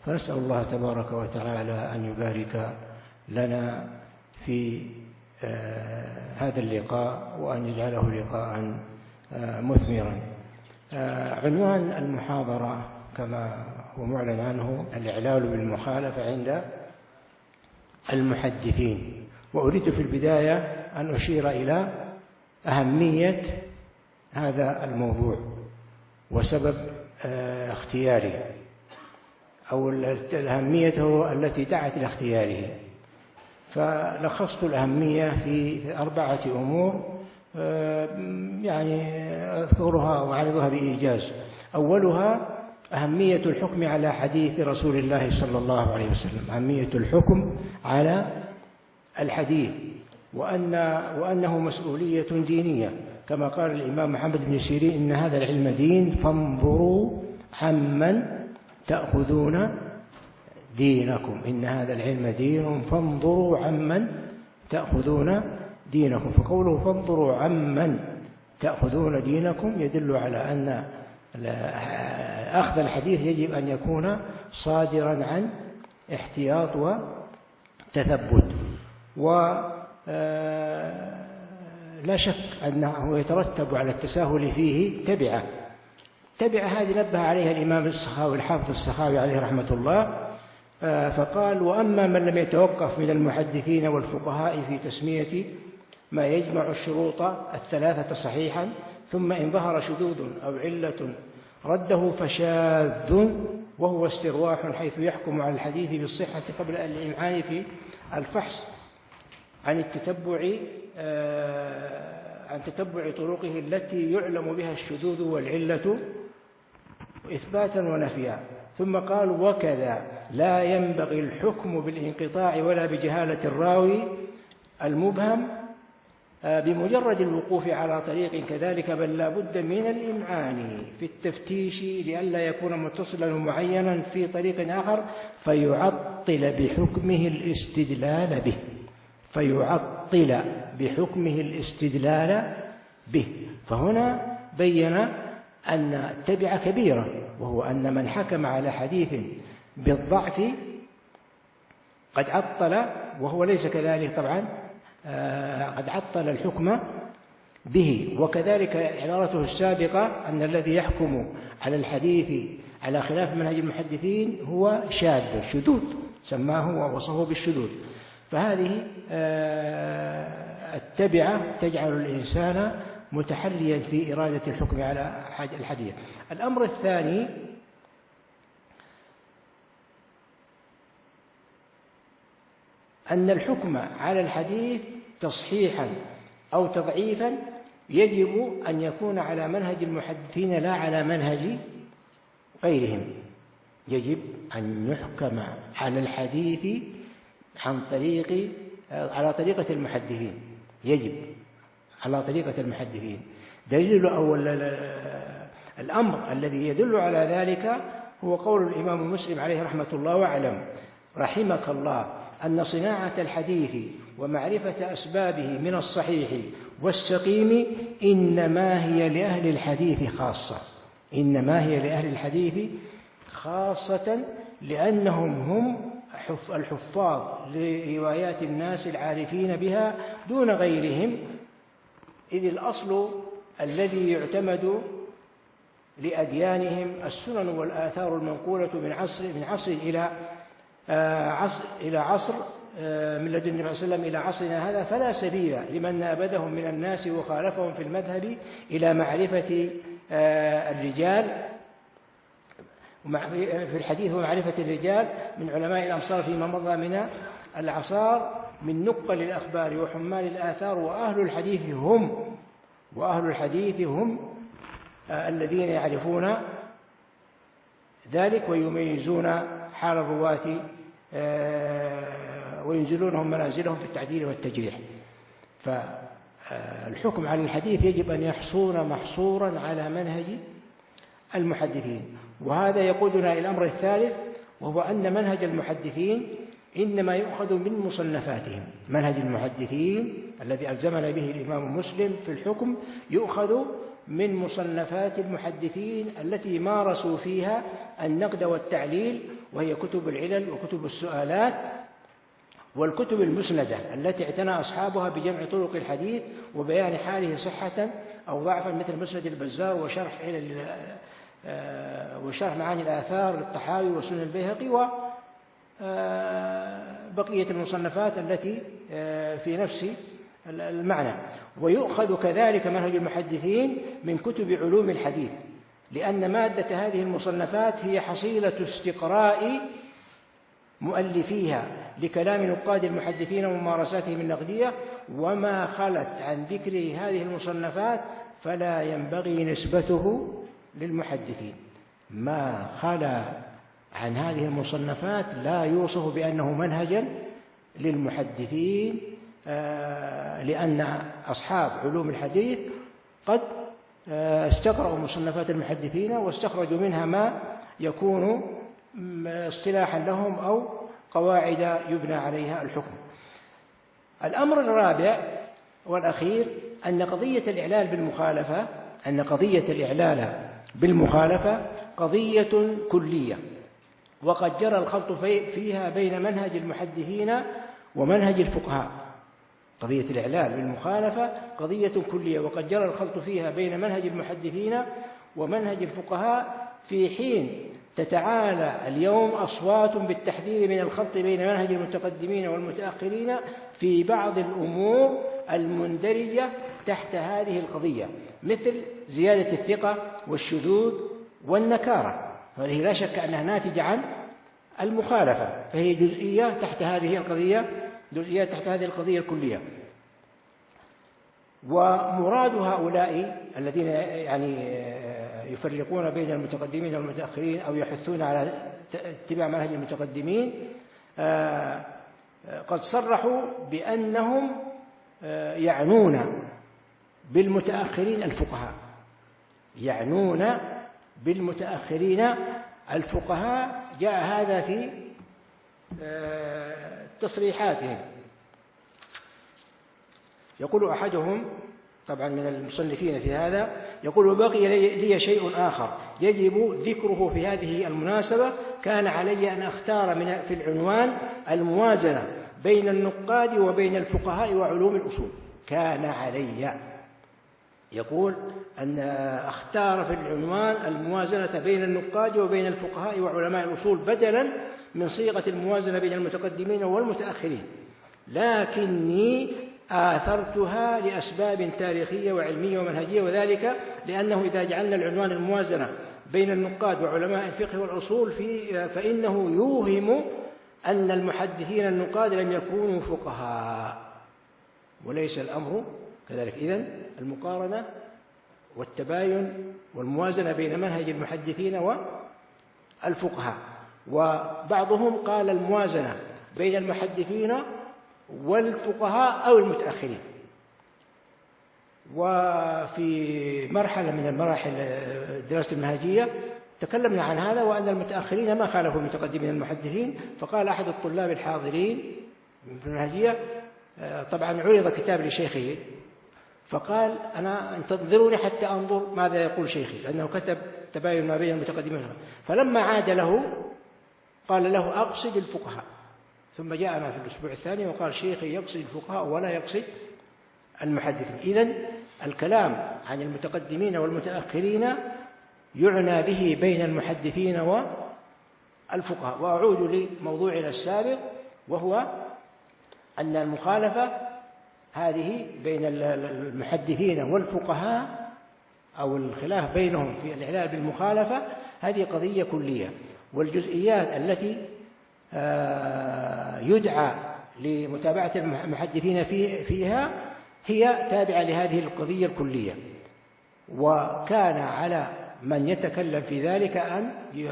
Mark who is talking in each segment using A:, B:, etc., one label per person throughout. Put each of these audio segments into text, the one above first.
A: فنسأل الله تبارك وتعالى أن يبارك لنا في هذا اللقاء وأن يجعله لقاء مثمرا. عنوان المحاضرة كما هو معلن عنه: الإعلال بالمخالفة عند المحدثين. وأريد في البداية أن أشير إلى أهمية هذا الموضوع وسبب اختياره، أو أهميته التي دعت إلى اختياره. فلخصت الأهمية في 4 أمور يعني أذكرها وأعرضها بإيجاز. أولها أهمية الحكم على حديث رسول الله صلى الله عليه وسلم، أهمية الحكم على الحديث، وأنه مسؤولية دينية، كما قال الإمام محمد بن سيرين: إن هذا العلم دين فانظروا عمن تأخذون دينكم. إن هذا العلم دين فانظروا عمن تأخذون دينكم. فقوله فانظروا عمن تأخذون دينكم يدل على أن أخذ الحديث يجب أن يكون صادرا عن احتياط وتثبت. ولا شك أنه يترتب على التساهل فيه تبعة هذه نبه عليها الإمام السخاوي الحافظ السخاوي عليه رحمة الله، فقال: وأما من لم يتوقف من المحدثين والفقهاء في تسمية ما يجمع الشروط 3 صحيحا، ثم إن ظهر شذوذ أو علة رده فشاذ، وهو استرواح، حيث يحكم على الحديث بالصحة قبل الإمعان في الفحص عن تتبع طرقه التي يعلم بها الشذوذ والعلة إثباتا ونفيا. ثم قال: وكذا لا ينبغي الحكم بالانقطاع ولا بجهالة الراوي المبهم بمجرد الوقوف على طريق كذلك، بل لا بد من الإمعان في التفتيش لئلا يكون متصلا معينا في طريق آخر فيعطل بحكمه الاستدلال به. فهنا بين أن التبعة كبيرة، وهو أن من حكم على حديث بالضعف قد عطل، وهو ليس كذلك طبعا، قد عطل الحكم به. وكذلك عبارته السابقة أن الذي يحكم على الحديث على خلاف منهج المحدثين هو شذوذ، سماه ووصفه بالشذوذ. فهذه التبعة تجعل الإنسان متحريا في إرادة الحكم على الحديث. الأمر الثاني أن الحكم على الحديث تصحيحا أو تضعيفا يجب أن يكون على منهج المحدثين لا على منهج غيرهم. يجب أن يحكم على الحديث على طريقة المحدثين، يجب على طريقة المحدثين. دليل أول الأمر الذي يدل على ذلك هو قول الإمام مسلم عليه رحمة الله: واعلم رحمك الله أن صناعة الحديث ومعرفة أسبابه من الصحيح والسقيم إنما هي لأهل الحديث خاصة، لأنهم هم الحفاظ لروايات الناس العارفين بها دون غيرهم، إذ الأصل الذي يعتمد لأديانهم السنن والآثار المنقولة من عصر إلى عصر، من لدن النبي صلى الله عليه وسلم إلى عصرنا هذا. فلا سبيل لمن نابذهم من الناس وخالفهم في المذهب إلى معرفة الرجال في الحديث ومعرفة الرجال من علماء الأمصار فيما مضى من الأعصار من نقل الأخبار وحمال الآثار. وأهل الحديث هم الذين يعرفون ذلك ويميزون حال الرواة وينزلونهم منازلهم في التعديل والتجريح. فالحكم على الحديث يجب أن يحصون محصورا على منهج المحدثين. وهذا يقودنا إلى الأمر الثالث، وهو أن منهج المحدثين إنما يؤخذ من مصنفاتهم. منهج المحدثين الذي ألزمنا به الإمام مسلم في الحكم يؤخذ من مصنفات المحدثين التي مارسوا فيها النقد والتعليل وهي كتب العلل وكتب السؤالات والكتب المسندة التي اعتنى أصحابها بجمع طرق الحديث وبيان حاله صحة أو ضعفا، مثل مسند البزار وشرح معاني الآثار للطحاوي وسنن البيهقي وبقية المصنفات التي في نفس المعنى. ويؤخذ كذلك منهج المحدثين من كتب علوم الحديث، لأن مادة هذه المصنفات هي حصيلة استقراء مؤلفيها لكلام نقاد المحدثين وممارساتهم النقدية، وما خلت عن ذكر هذه المصنفات فلا ينبغي نسبته للمحدثين. ما خلا عن هذه المصنفات لا يوصف بأنه منهجا للمحدثين، لأن أصحاب علوم الحديث قد استقرأوا مصنفات المحدثين واستخرجوا منها ما يكون اصطلاحا لهم أو قواعد يبنى عليها الحكم. الأمر الرابع والأخير أن قضية الإعلال بالمخالفة قضية كلية، وقد جرى الخلط فيها بين منهج المحدثين ومنهج الفقهاء. قضية الإعلال بالمخالفة قضية كلية، وقد جرى الخلط فيها بين منهج المحدثين ومنهج الفقهاء، في حين تتعالى اليوم أصوات بالتحذير من الخلط بين منهج المتقدمين والمتأخرين في بعض الأمور المندرجة تحت هذه القضية، مثل زيادة الثقة والشذوذ والنكارة، وهذه لا شك أنها ناتجة عن المخالفة، فهي جزئية تحت هذه القضية الكلية. ومراد هؤلاء الذين يفرقون بين المتقدمين والمتأخرين أو يحثون على اتباع منهج المتقدمين قد صرحوا بأنهم يعنون بالمتأخرين الفقهاء، جاء هذا في تصريحاتهم. يقول أحدهم طبعا من المصنفين في هذا، يقول: وبقي لي شيء آخر يجب ذكره في هذه المناسبة، كان علي أن أختار في العنوان الموازنة بين النقاد وبين الفقهاء وعلوم الأصول. كان علي، يقول أن أختار في العنوان الموازنة بين النقاد وبين الفقهاء وعلماء الأصول بدلا من صيغة الموازنة بين المتقدمين والمتأخرين، لكني آثرتها لأسباب تاريخية وعلمية ومنهجية، وذلك لأنه إذا جعلنا العنوان الموازنة بين النقاد وعلماء الفقه والأصول فإنه يوهم أن المحدثين النقاد لم يكونوا فقهاء، وليس الأمر كذلك. إذن المقارنة والتباين والموازنة بين منهج المحدثين والفقهاء. وبعضهم قال الموازنة بين المحدثين والفقهاء أو المتأخرين. وفي مرحلة من المراحل الدراسة المنهجية تكلمنا عن هذا، وأن المتأخرين ما خالفوا المتقدمين المحدثين. فقال أحد الطلاب الحاضرين في المنهجية، طبعا عرض كتاب لشيخه، فقال: أنا انتظروني حتى أنظر ماذا يقول شيخي، لأنه كتب تباين ما بين المتقدمين. فلما عاد له قال له: أقصد الفقهاء. ثم جاءنا في الأسبوع الثاني وقال: شيخي يقصد الفقهاء ولا يقصد المحدثين. إذن الكلام عن المتقدمين والمتأخرين يعنى به بين المحدثين والفقهاء. وأعود لموضوعنا السابق، وهو أن المخالفة هذه بين المحدثين والفقهاء، أو الخلاف بينهم في الإعلال بالمخالفة، هذه قضية كلية، والجزئيات التي يدعى لمتابعة المحدثين فيها هي تابعة لهذه القضية الكلية. وكان على من يتكلم في ذلك أن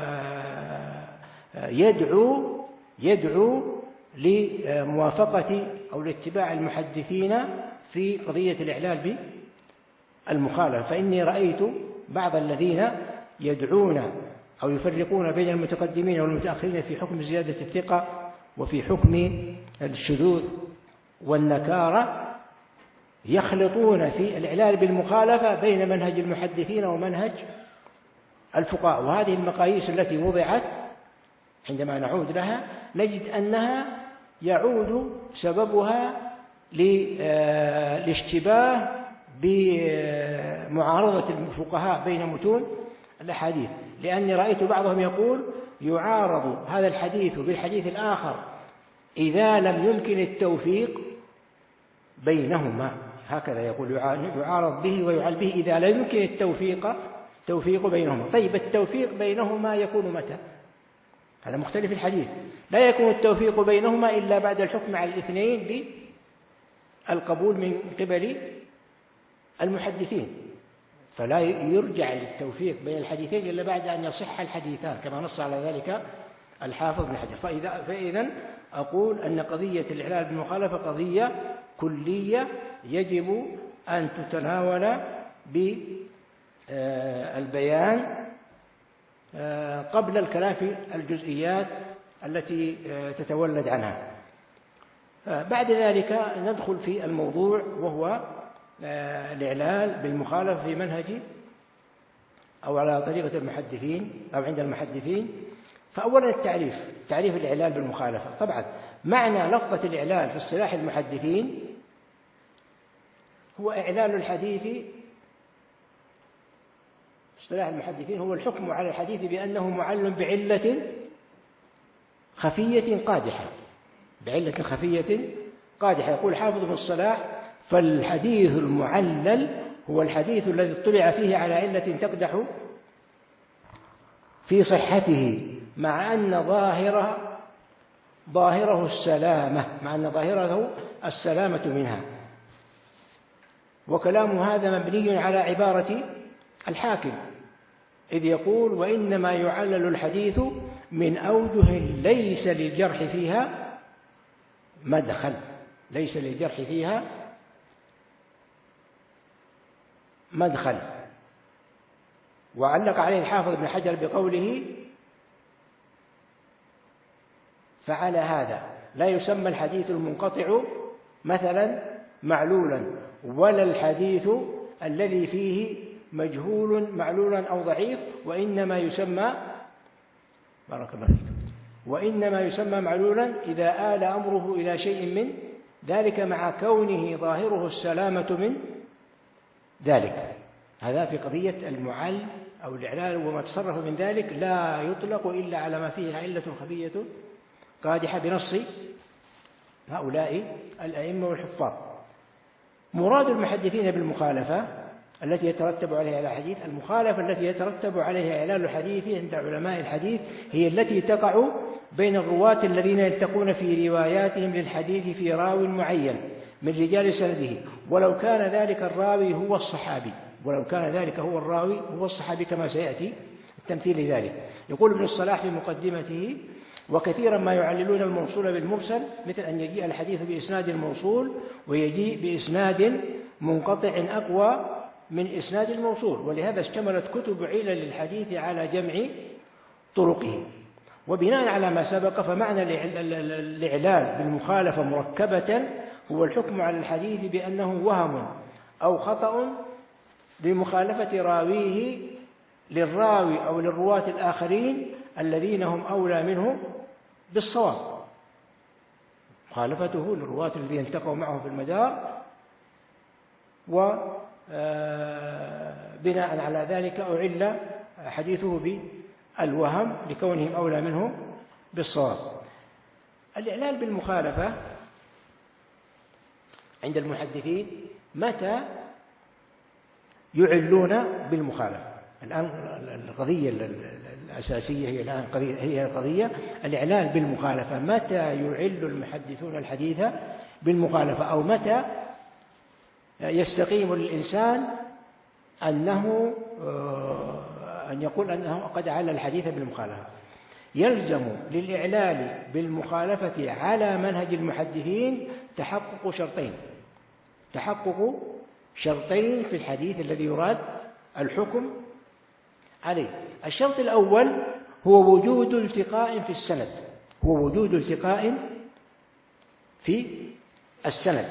A: يدعو لموافقة أو لاتباع المحدثين في قضية الإعلال بالمخالفة. فإني رأيت بعض الذين يدعون أو يفرقون بين المتقدمين والمتأخرين في حكم زيادة الثقة وفي حكم الشذوذ والنكارة يخلطون في الإعلال بالمخالفة بين منهج المحدثين ومنهج الفقهاء. وهذه المقاييس التي وضعت عندما نعود لها نجد أنها يعود سببها للاشتباه بمعارضة الفقهاء بين متون الأحاديث، لأني رأيت بعضهم يقول يعارض هذا الحديث بالحديث الآخر إذا لم يمكن التوفيق بينهما، هكذا يقول يعارض به ويعل به إذا لا يمكن التوفيق بينهما. طيب التوفيق بينهما يكون متى؟ هذا مختلف الحديث، لا يكون التوفيق بينهما إلا بعد الحكم على الاثنين بالقبول من قبل المحدثين، فلا يرجع للتوفيق بين الحديثين إلا بعد أن يصح الحديثان كما نص على ذلك الحافظ بن حجر. فإذا أقول أن قضية الإعلال بالمخالفة قضية كلية يجب أن تتناول بالبيان قبل الكلام في الجزئيات التي تتولد عنها. بعد ذلك ندخل في الموضوع وهو الإعلال بالمخالفة في منهج أو على طريقة المحدثين أو عند المحدثين. فأولا تعريف الإعلال بالمخالفة. طبعا معنى لفظة الإعلال في اصطلاح المحدثين هو إعلال الحديث، اصطلاح المحدثين هو الحكم على الحديث بأنه معلل بعلة خفية قادحة. يقول حافظ بن الصلاح: فالحديث المعلل هو الحديث الذي اطلع فيه على علة تقدح في صحته مع أن ظاهره السلامة منها. وكلام هذا مبني على عبارة الحاكم إذ يقول: وإنما يعلل الحديث من أوجه ليس للجرح فيها مدخل. وعلق عليه الحافظ بن حجر بقوله: فعلى هذا لا يسمى الحديث المنقطع مثلا معلولا، ولا الحديث الذي فيه مجهول معلولا أو ضعيف، وإنما يسمى معلولا إذا آل أمره إلى شيء من ذلك مع كونه ظاهره السلامة من ذلك. هذا في قضية المعل أو الإعلال، وما تصرف من ذلك لا يطلق إلا على ما فيه علة خفية قادحة بنص هؤلاء الأئمة والحفاظ. مراد المحدثين بالمخالفة التي يترتب عليها الحديث، المخالفة التي يترتب عليها إعلال الحديث عند علماء الحديث هي التي تقع بين الرواة الذين يلتقون في رواياتهم للحديث في راو معين من رجال سنده، ولو كان ذلك الراوي هو الصحابي كما سيأتي التمثيل لذلك. يقول ابن الصلاح في مقدمته: وكثيرا ما يعللون الموصول بالمرسل، مثل أن يجيء الحديث بإسناد الموصول ويجيء بإسناد منقطع أقوى من إسناد الموصول، ولهذا اشتملت كتب علل الحديث على جمع طرقه. وبناء على ما سبق فمعنى الإعلال بالمخالفة مركبة هو الحكم على الحديث بأنه وهم أو خطأ لمخالفة راويه للراوي أو للرواة الآخرين الذين هم أولى منه بالصواب، مخالفته للرواة الذين التقوا معه في المدار، وبناء على ذلك أعل حديثه بالوهم لكونهم أولى منه بالصواب. الإعلال بالمخالفة عند المحدثين متى يعلون بالمخالفة؟ الآن القضية الأساسية هي قضية الإعلال بالمخالفة. متى يعل المحدثون الحديث بالمخالفة، أو متى يستقيم للإنسان أن يقول أنه قد علل الحديث بالمخالفة؟ يلزم للإعلال بالمخالفة على منهج المحدثين تحقق شرطين في الحديث الذي يراد الحكم عليه. الشرط الأول هو وجود التقاء في السند.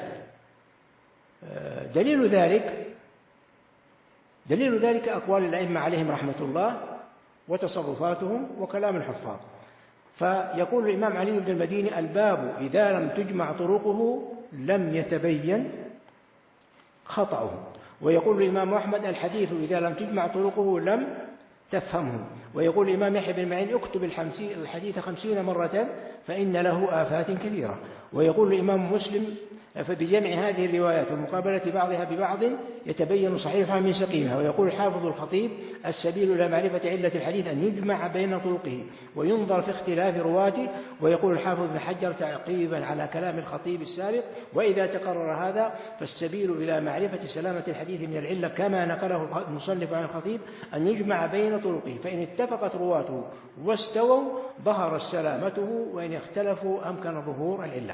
A: دليل ذلك أقوال الأئمة عليهم رحمة الله وتصرفاتهم وكلام الحفاظ. فيقول الإمام علي بن المديني: الباب إذا لم تجمع طرقه لم يتبين خطأه. ويقول الإمام أحمد: الحديث إذا لم تجمع طرقه لم تفهمه. ويقول الإمام يحيى بن معين: اكتب الحديث 50 مرة فإن له آفات كثيرة. ويقول الإمام مسلم: فبجمع هذه الروايات ومقابلة بعضها ببعض يتبين صحيحها من سقيمها. ويقول الحافظ الخطيب: السبيل إلى معرفة علة الحديث أن يجمع بين طرقه وينظر في اختلاف رواته. ويقول الحافظ بن حجر تعقيبا على كلام الخطيب السابق: وإذا تقرر هذا فالسبيل إلى معرفة سلامة الحديث من العلة كما نقله المصنف عن الخطيب أن يجمع بين طرقه، فإن اتفقت رواته واستووا ظهرت سلامته، وإن اختلفوا أمكن ظهور العلة.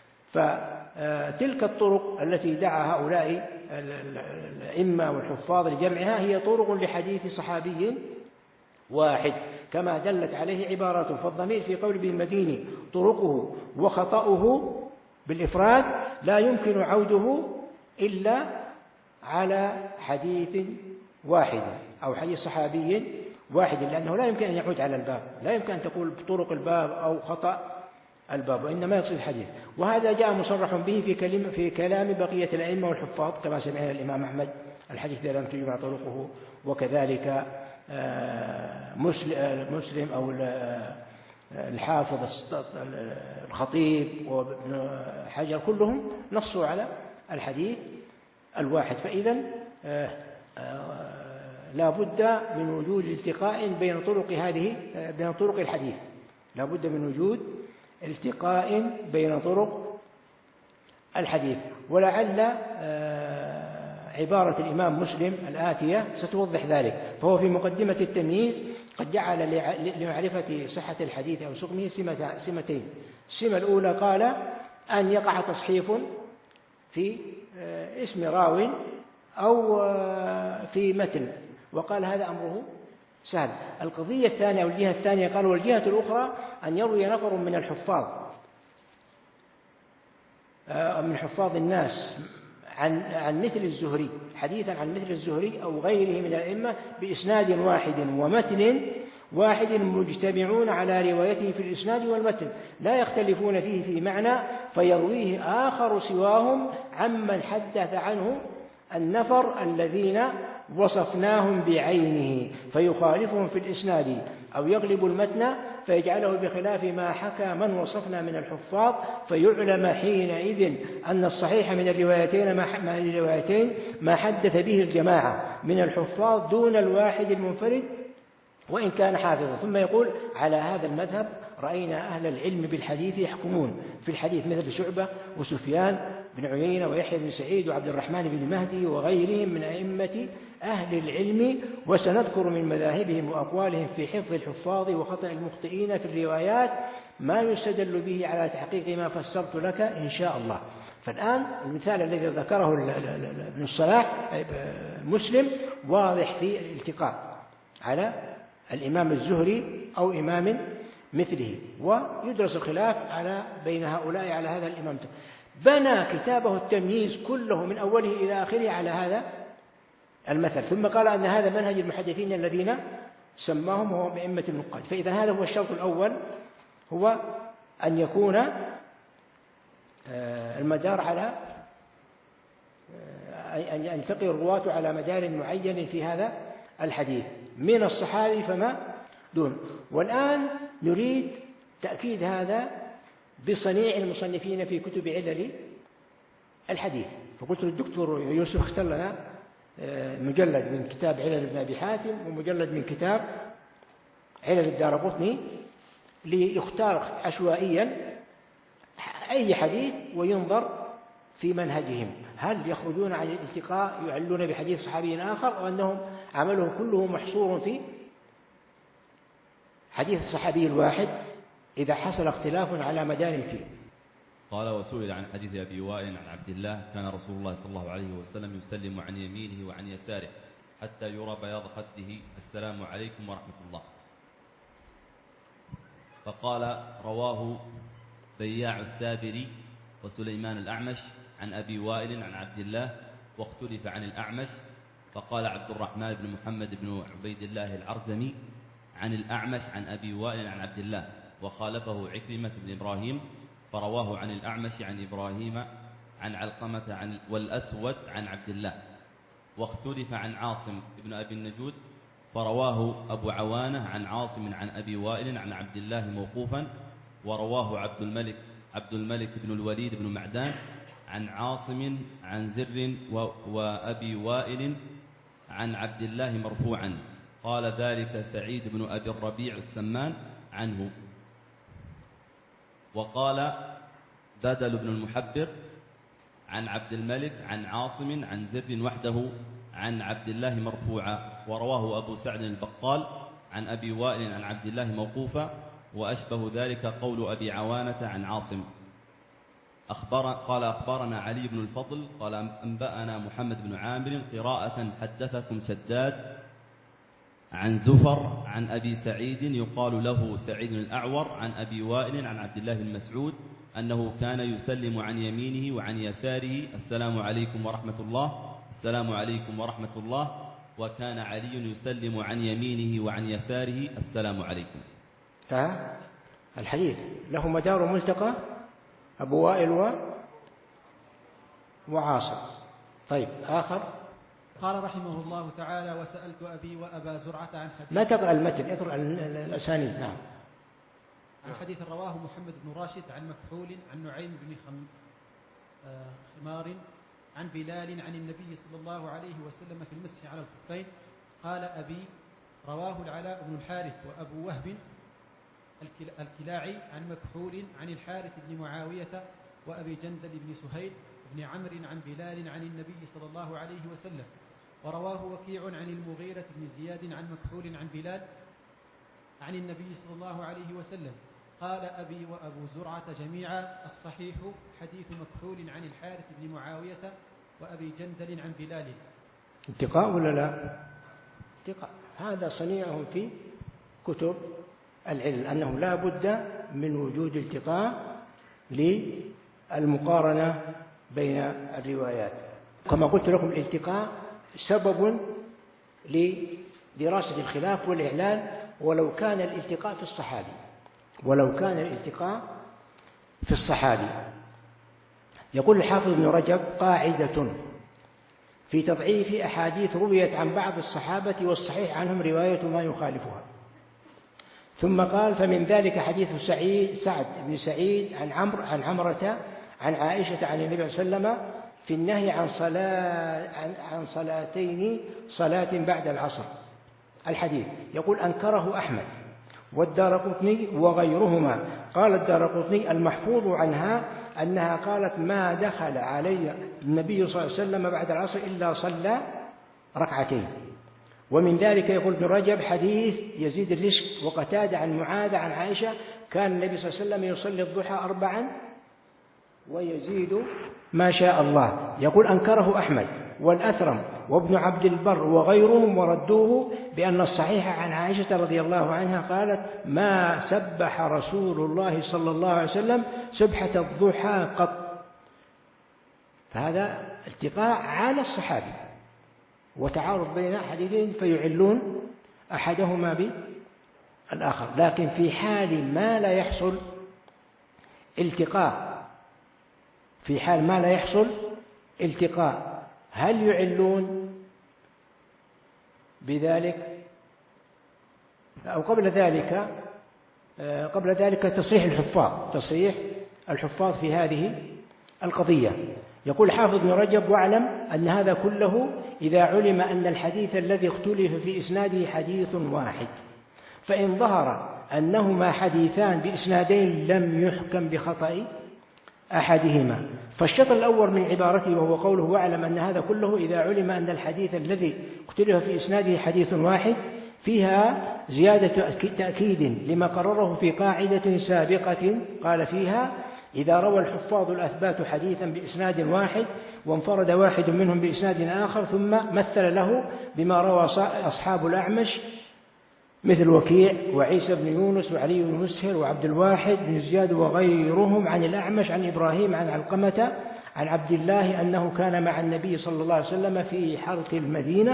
A: فتلك الطرق التي دعا هؤلاء الأئمة والحفاظ لجمعها هي طرق لحديث صحابي واحد كما دلت عليه عبارته. فالضمير في قول ابن المديني طرقه وخطأه بالإفراد لا يمكن عوده إلا على حديث واحد أو حديث صحابي واحد، لأنه لا يمكن أن يعود على الباب، لا يمكن أن تقول طرق الباب أو خطأ الباب، وإنما يقصد الحديث. وهذا جاء مصرح به في كلام بقية الأئمة والحفاظ كما سمعنا الإمام أحمد: الحديث إذا لم تجمع طرقه. وكذلك مسلم أو الحافظ الخطيب وابن حجر كلهم نصوا على الحديث الواحد. فإذا لا بد من وجود التقاء بين طرق الحديث، لا بد من وجود التقاء بين طرق الحديث. ولعل عبارة الإمام مسلم الآتية ستوضح ذلك. فهو في مقدمة التمييز قد جعل لمعرفة صحة الحديث أو سقمه سمتين. السمة الأولى قال أن يقع تصحيف في اسم راو أو في متن، وقال هذا أمره سهل. القضية الثانية أو الجهة الثانية قال: والجهة الأخرى أن يروي نفر من الحفاظ من حفاظ الناس عن مثل الزهري حديثا عن مثل الزهري أو غيره من الأئمة بإسناد واحد ومتن واحد مجتمعون على روايته في الإسناد والمتن لا يختلفون فيه في معنى، فيرويه آخر سواهم عمن حدث عنه النفر الذين وصفناهم بعينه، فيخالفهم في الإسناد أو يغلب المتن فيجعله بخلاف ما حكى من وصفنا من الحفاظ، فيعلم حينئذ أن الصحيح من الروايتين ما حدث به الجماعة من الحفاظ دون الواحد المنفرد وإن كان حافظا. ثم يقول: على هذا المذهب رأينا أهل العلم بالحديث يحكمون في الحديث مثل شعبة وسفيان بن عيينة ويحيى بن سعيد وعبد الرحمن بن مهدي وغيرهم من أئمة أهل العلم، وسنذكر من مذاهبهم وأقوالهم في حفظ الحفاظ وخطأ المخطئين في الروايات ما يستدل به على تحقيق ما فسرت لك إن شاء الله. فالآن المثال الذي ذكره ابن الصلاح مسلم واضح في الالتقاء على الإمام الزهري أو إمام مثله، ويدرس الخلاف بين هؤلاء على هذا الإمام. بنى كتابه التمييز كله من أوله إلى آخره على هذا المثل، ثم قال أن هذا منهج المحدثين الذين سماهم هو بأئمة النقاد. فإذا هذا هو الشرط الأول، هو أن يكون المدار على أن يلتقي الرواة على مدار معين في هذا الحديث من الصحابي فما دون. والآن نريد تأكيد هذا بصنيع المصنفين في كتب علل الحديث. فقلت للدكتور يوسف: اختر لنا مجلد من كتاب علل ابن أبي حاتم ومجلد من كتاب علل الدارقطني، ليختار عشوائيا أي حديث وينظر في منهجهم، هل يخرجون عن الالتقاء يعلون بحديث صحابي آخر، وأنهم عملهم كله محصور في حديث الصحابي الواحد إذا حصل اختلاف على مدار فيه.
B: قال: وسئل عن حديث أبي وائل عن عبد الله: كان رسول الله صلى الله عليه وسلم يسلم عن يمينه وعن يساره حتى يرى بياض خده: السلام عليكم ورحمة الله. فقال: رواه بياع السابري وسليمان الأعمش عن أبي وائل عن عبد الله، واختلف عن الأعمش. فقال عبد الرحمن بن محمد بن عبيد الله العرزمي عن الأعمش عن أبي وائل عن عبد الله: وخالفه عكرمة بن إبراهيم فرواه عن الأعمش عن إبراهيم عن علقمة والأسود عن عبد الله. واختلف عن عاصم بن أبي النجود فرواه أبو عوانة عن عاصم عن أبي وائل عن عبد الله موقوفا، ورواه عبد الملك بن الوليد بن معدان عن عاصم عن زر وأبي وائل عن عبد الله مرفوعا. قال ذلك سعيد بن أبي الربيع السمان عنه. وقال بدل بن المحبر عن عبد الملك عن عاصم عن زر وحده عن عبد الله مرفوعا، ورواه أبو سعد البقال عن أبي وائل عن عبد الله موقوفا، وأشبه ذلك قول أبي عوانة عن عاصم. قال أخبرنا علي بن الفضل قال أنبأنا محمد بن عامر قراءة حدثكم شداد عن زفر عن أبي سعيد يقال له سعيد الأعور عن أبي وائل عن عبد الله بن مسعود أنه كان يسلم عن يمينه وعن يساره السلام عليكم ورحمة الله السلام عليكم ورحمة الله، وكان علي يسلم عن يمينه وعن يساره السلام عليكم.
A: الحديث له مدار ملتقى أبو وائل وعاصم. طيب آخر.
C: قال رحمه الله تعالى: وسألت أبي وأبا زرعة عن حديث.
A: ما تقرأ المتن، اقرأ الأسانيد. نعم.
C: عن حديث رواه محمد بن راشد عن مكحول عن نعيم بن خمار عن بلال عن النبي صلى الله عليه وسلم في المسح على الخفين. قال أبي رواه العلاء بن الحارث وأبو وهب الكلاعي عن مكحول عن الحارث بن معاوية وأبي جندل بن سهيل بن عمرو عن بلال عن النبي صلى الله عليه وسلم. ورواه وكيع عن المغيرة بن زياد عن مكحول عن بلال عن النبي صلى الله عليه وسلم. قال أبي وأبو زرعة جميعا: الصحيح حديث مكحول عن الحارث بن معاوية وأبي جندل عن بلال.
A: انتقاء ولا لا؟ انتقاء. هذا صنيعهم في كتب العلم، أنه لا بد من وجود التقاء للمقارنة بين الروايات. كما قلت لكم الالتقاء سبب لدراسة الخلاف والإعلان، ولو كان الالتقاء في الصحابي. يقول الحافظ ابن رجب: قاعدة في تضعيف أحاديث رويت عن بعض الصحابة والصحيح عنهم رواية ما يخالفها. ثم قال: فمن ذلك حديث سعد بن سعيد عن عمرة عن عائشة عن النبي صلى الله عليه وسلم في النهي عن صلاتين، صلاة بعد العصر. الحديث يقول: أنكره أحمد والدارقطني وغيرهما. قال الدارقطني: المحفوظ عنها أنها قالت: ما دخل علي النبي صلى الله عليه وسلم بعد العصر إلا صلى ركعتين. ومن ذلك يقول ابن رجب: حديث يزيد الرشك وقتادة عن معاذ عن عائشة كان النبي صلى الله عليه وسلم يصلي الضحى 4 ويزيد ما شاء الله. يقول: أنكره أحمد والأثرم وابن عبد البر وغيرهم وردوه بأن الصحيح عن عائشة رضي الله عنها قالت: ما سبح رسول الله صلى الله عليه وسلم سبحة الضحى قط. فهذا التقاء على الصحابي وتعارض بين حديثين فيعلون أحدهما بالآخر. لكن في حال ما لا يحصل التقاء هل يعلون بذلك؟ أو قبل ذلك تصحيح الحفاظ في هذه القضية. يقول حافظ ابن رجب: واعلم أن هذا كله إذا علم أن الحديث الذي اختلف في إسناده حديث واحد، فإن ظهر أنهما حديثان بإسنادين لم يحكم بخطأ أحدهما. فالشطر الأول من عبارته وهو قوله: واعلم أن هذا كله إذا علم أن الحديث الذي اختلف في إسناده حديث واحد، فيها زيادة تأكيد لما قرره في قاعدة سابقة قال فيها: إذا روى الحفاظ الأثبات حديثا بإسناد واحد وانفرد واحد منهم بإسناد آخر ثم مثل له بما روى أصحاب الأعمش مثل وكيع وعيسى بن يونس وعلي بن مسهر وعبد الواحد بن زياد وغيرهم عن الأعمش عن إبراهيم عن علقمة عن عبد الله أنه كان مع النبي صلى الله عليه وسلم في حرث المدينة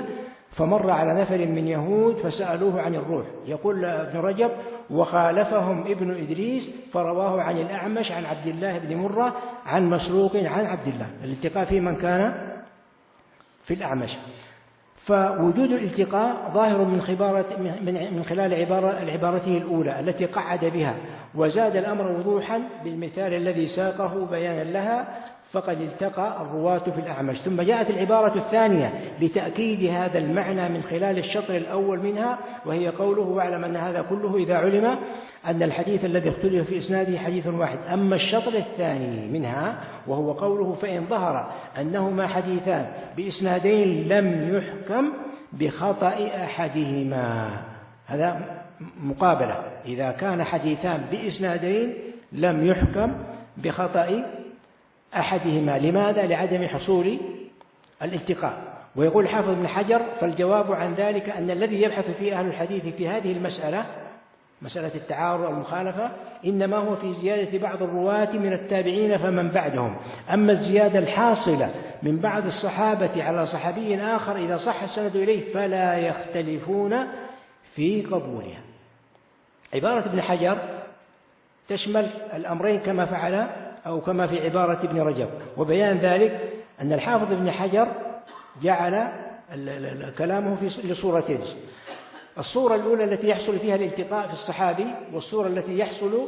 A: فمر على نفر من يهود فسألوه عن الروح. يقول ابن رجب: وخالفهم ابن إدريس فرواه عن الأعمش عن عبد الله بن مرة عن مسروق عن عبد الله. الالتقاء في من كان في الأعمش. فوجود الالتقاء ظاهر من خلال عبارته الأولى التي قعد بها، وزاد الأمر وضوحا بالمثال الذي ساقه بيانا لها: فقد التقى الرواة في الأعمش. ثم جاءت العبارة الثانية لتأكيد هذا المعنى من خلال الشطر الأول منها، وهي قوله: واعلم أن هذا كله إذا علم أن الحديث الذي اختلف في إسناده حديث واحد. أما الشطر الثاني منها وهو قوله: فإن ظهر أنهما حديثان بإسنادين لم يحكم بخطأ أحدهما. هذا مقابلة: إذا كان حديثان بإسنادين لم يحكم بخطأ أحدهما. لماذا؟ لعدم حصول الالتقاء. ويقول حافظ ابن حجر: فالجواب عن ذلك أن الذي يبحث فيه أهل الحديث في هذه المسألة، مسألة التعارض والمخالفة، إنما هو في زيادة بعض الرواة من التابعين فمن بعدهم. أما الزيادة الحاصلة من بعض الصحابة على صحابي آخر إذا صح السند إليه فلا يختلفون في قبولها. عبارة ابن حجر تشمل الأمرين كما فعل أو كما في عبارة ابن رجب. وبيان ذلك أن الحافظ ابن حجر جعل كلامه في لصورتين: الصورة الأولى التي يحصل فيها الالتقاء في الصحابي، والصورة التي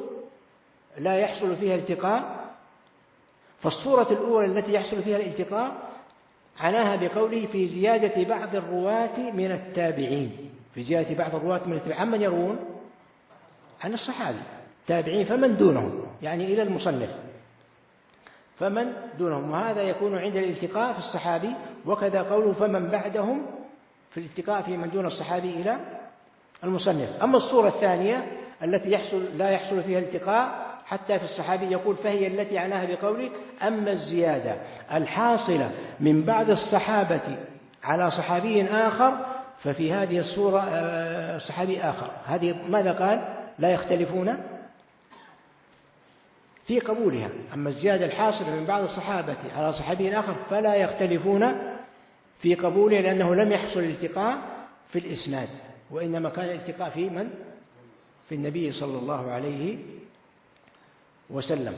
A: لا يحصل فيها الالتقاء. فالصورة الأولى التي يحصل فيها الالتقاء عناها بقوله: في زيادة بعض الرواة من التابعين. في زيادة بعض الرواة من التابعين. عمن يروون؟ عن الصحابي. تابعين فمن دونهم، يعني إلى المصنف، فمن دونهم. وهذا يكون عند الالتقاء في الصحابي. وكذا قوله: فمن بعدهم في الالتقاء في من دون الصحابي إلى المصنف. أما الصورة الثانية التي لا يحصل فيها الالتقاء حتى في الصحابي، يقول: فهي التي عناها بقوله: أما الزيادة الحاصلة من بعض الصحابة على صحابي آخر ففي هذه الصورة صحابي آخر. هذه ماذا قال؟ لا يختلفون في قبولها. أما الزيادة الحاصلة من بعض الصحابة على صحابي آخر فلا يختلفون في قبولها، لأنه لم يحصل الالتقاء في الإسناد، وإنما كان الالتقاء في من؟ في النبي صلى الله عليه وسلم.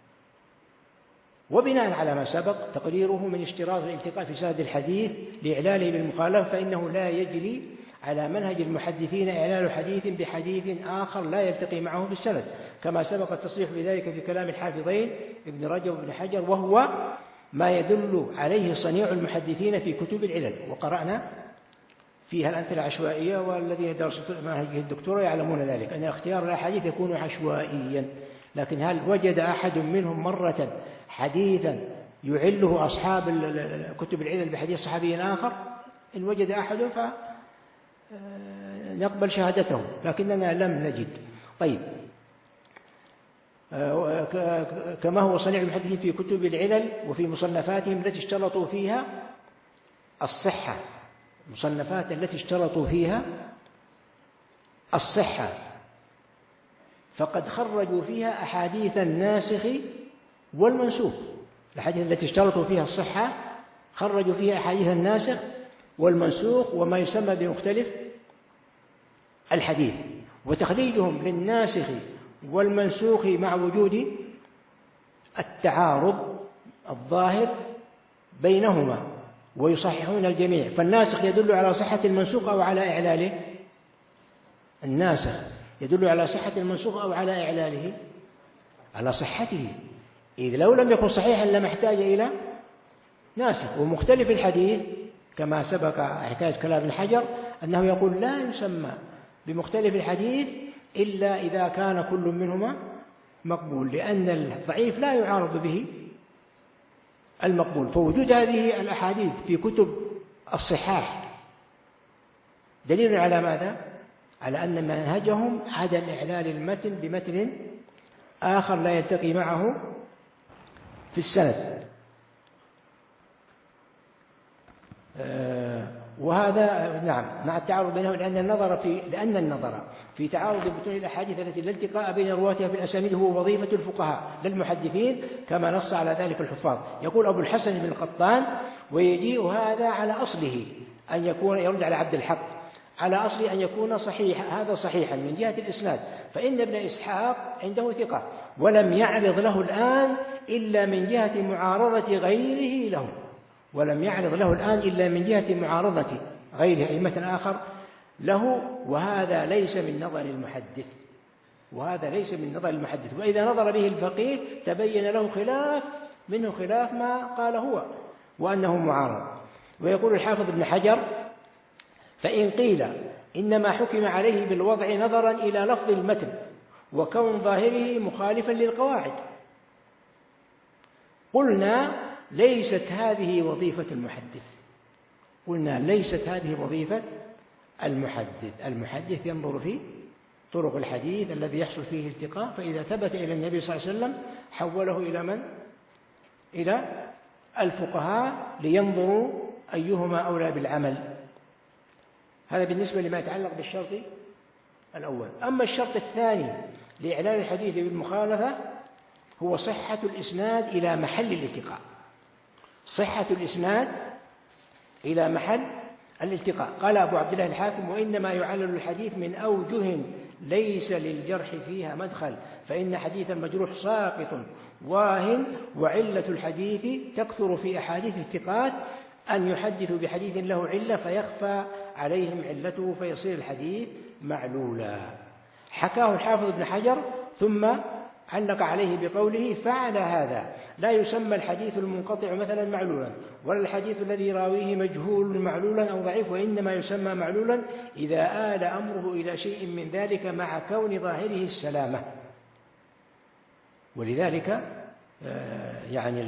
A: وبناء على ما سبق تقريره من اشتراط الالتقاء في سند الحديث لإعلاله بالمخالفة، فإنه لا يجري على منهج المحدثين إعلال حديث بحديث آخر لا يلتقي معه بالسند، كما سبق التصريح بذلك في كلام الحافظين ابن رجب وابن حجر، وهو ما يدل عليه صنيع المحدثين في كتب العلل. وقرأنا فيها الأمثلة العشوائية، والذين درسوا منهج الدكتوراه يعلمون ذلك، أن اختيار الأحاديث يكون عشوائيا. لكن هل وجد أحد منهم مرة حديثا يعله أصحاب كتب العلل بحديث صحابي آخر؟ إن وجد أحد فنقبل شهادته، لكننا لم نجد. طيب، كما هو صنيع المحدثين في كتب العلل وفي مصنفاتهم التي اشترطوا فيها الصحة، المصنفات التي اشترطوا فيها الصحة، فقد خرجوا فيها أحاديث الناسخ والمنسوخ. الأحاديث التي اشترطوا فيها الصحة خرجوا فيها أحاديث الناسخ والمنسوخ وما يسمى بمختلف الحديث. وتخريجهم للناسخ والمنسوخ مع وجود التعارض الظاهر بينهما، ويصححون الجميع. فالناسخ يدل على صحة المنسوخ أو على إعلاله؟ الناسخ يدل على صحة المنسوخ أو على إعلاله؟ على صحته، إذ لو لم يكن صحيحا لما احتاج إلى ناسخ. ومختلف الحديث كما سبق حكاية كلام ابن حجر أنه يقول لا يسمى بمختلف الحديث إلا إذا كان كل منهما مقبول، لأن الضعيف لا يعارض به المقبول. فوجود هذه الأحاديث في كتب الصحاح دليل على ماذا؟ على أن منهجهم عدم إعلال المتن بمتن آخر لا يلتقي معه في السند. وهذا نعم مع التعارض بينهم، لأن النظر في تعارض متون الأحاديث التي لا التقاء بين رواتها في الأسانيد هو وظيفة الفقهاء للمحدثين، كما نص على ذلك الحفاظ. يقول أبو الحسن بن القطان: ويجيء هذا على أصله أن يكون يرد على عبد الحق على أصل أن يكون صحيح، هذا صحيحا من جهة الإسناد، فإن ابن إسحاق عنده ثقة ولم يعرض له الآن إلا من جهة معارضة غيره له، ولم يعرض له الآن إلا من جهة معارضة غيره أئمة آخر له، وهذا ليس من نظر المحدث، وهذا ليس من نظر المحدث. وإذا نظر به الفقيه تبين له خلاف منه خلاف ما قال هو وأنه معارض. ويقول الحافظ ابن حجر: فإن قيل إنما حكم عليه بالوضع نظرا إلى لفظ المتن وكون ظاهره مخالفا للقواعد، قلنا ليست هذه وظيفة المحدث، قلنا ليست هذه وظيفة المحدث. المحدث ينظر في طرق الحديث الذي يحصل فيه التقاء، فإذا ثبت إلى النبي صلى الله عليه وسلم حوله إلى من؟ إلى الفقهاء لينظروا أيهما أولى بالعمل. هذا بالنسبة لما يتعلق بالشرط الأول. أما الشرط الثاني لإعلان الحديث بالمخالفة هو صحة الإسناد إلى محل الالتقاء، صحة الإسناد إلى محل الالتقاء. قال أبو عبد الله الحاكم: وإنما يعلل الحديث من أوجه ليس للجرح فيها مدخل، فإن حديث المجروح ساقط واهن، وعلة الحديث تكثر في أحاديث الثقات أن يحدثوا بحديث له علة فيخفى عليهم علته فيصير الحديث معلولا. حكاه الحافظ ابن حجر ثم علق عليه بقوله: فعلى هذا لا يسمى الحديث المنقطع مثلا معلولا، ولا الحديث الذي راويه مجهول معلولا أو ضعيف، وإنما يسمى معلولا إذا آل أمره إلى شيء من ذلك مع كون ظاهره السلامة. ولذلك يعني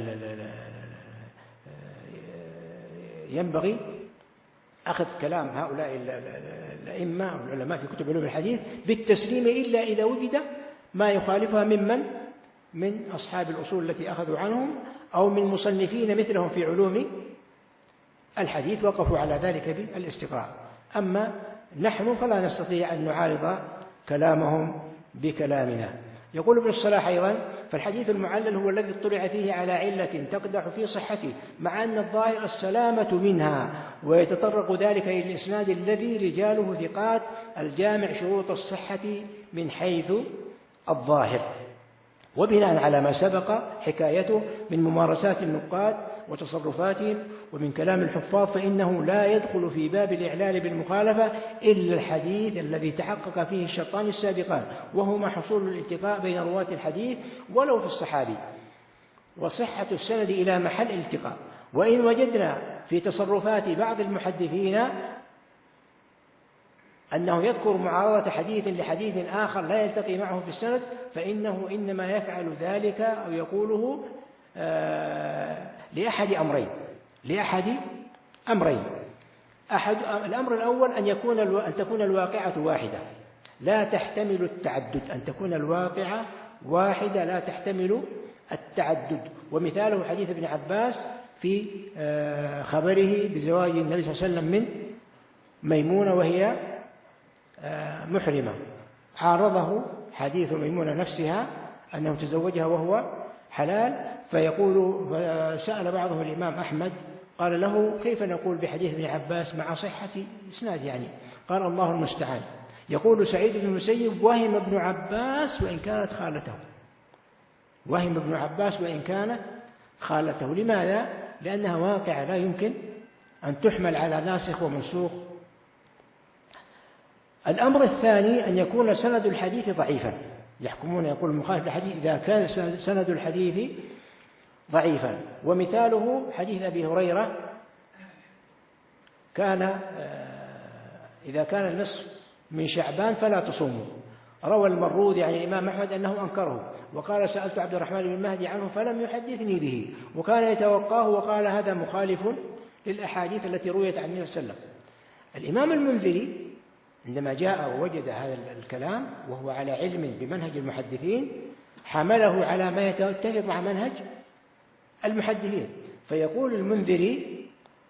A: ينبغي أخذ كلام هؤلاء الأئمة والعلماء في كتب علوم الحديث بالتسليم إلا إذا وجد ما يخالفها من أصحاب الأصول التي أخذوا عنهم أو من مصنفين مثلهم في علوم الحديث وقفوا على ذلك بالاستقراء. أما نحن فلا نستطيع أن نعارض كلامهم بكلامنا. يقول ابن الصلاح أيضا: فالحديث المعلل هو الذي اطلع فيه على علة تقدح في صحته مع أن الظاهر السلامة منها، ويتطرق ذلك إلى الإسناد الذي رجاله ثقات الجامع شروط الصحة من حيث الظاهر. وبناء على ما سبق حكايته من ممارسات النقاد وتصرفاتهم ومن كلام الحفاظ، فإنه لا يدخل في باب الإعلال بالمخالفة إلا الحديث الذي تحقق فيه الشرطان السابقان، وهما حصول الالتقاء بين رواة الحديث ولو في الصحابي، وصحة السند إلى محل الالتقاء. وإن وجدنا في تصرفات بعض المحدثين أنه يذكر معارضة حديث لحديث آخر لا يلتقي معه في السند، فإنه إنما يفعل ذلك أو يقوله لأحد أمرين. الأمر الأول أن تكون الواقعة واحدة لا تحتمل التعدد، أن تكون الواقعة واحدة لا تحتمل التعدد. ومثاله حديث ابن عباس في خبره بزواج النبي صلى الله عليه وسلم من ميمونة وهي محرمة، عارضه حديث ميمونة نفسها أنه تزوجها وهو حلال، فسأل بعضهم الإمام أحمد قال له: كيف نقول بحديث ابن عباس مع صحة إسناد يعني؟ قال: الله المستعان. يقول سعيد بن المسيب: وهم ابن عباس وإن كانت خالته، وهم ابن عباس وإن كانت خالته. لماذا؟ لأنها واقعة لا يمكن أن تحمل على ناسخ ومنسوخ. الأمر الثاني أن يكون سند الحديث ضعيفا، يحكمون يقول المخالف الحديث إذا كان سند الحديث ضعيفا. ومثاله حديث أبي هريرة: إذا كان النصف من شعبان فلا تصوموا. روى المروذي عن الإمام أحمد أنه أنكره وقال: سألت عبد الرحمن بن مهدي عنه فلم يحدثني به، وكان يتوقاه وقال: هذا مخالف للأحاديث التي رويت عن النبي صلى الله عليه وسلم. الإمام المنذري عندما جاء ووجد هذا الكلام وهو على علم بمنهج المحدثين حمله على ما يتفق مع منهج المحدثين. فيقول المنذري: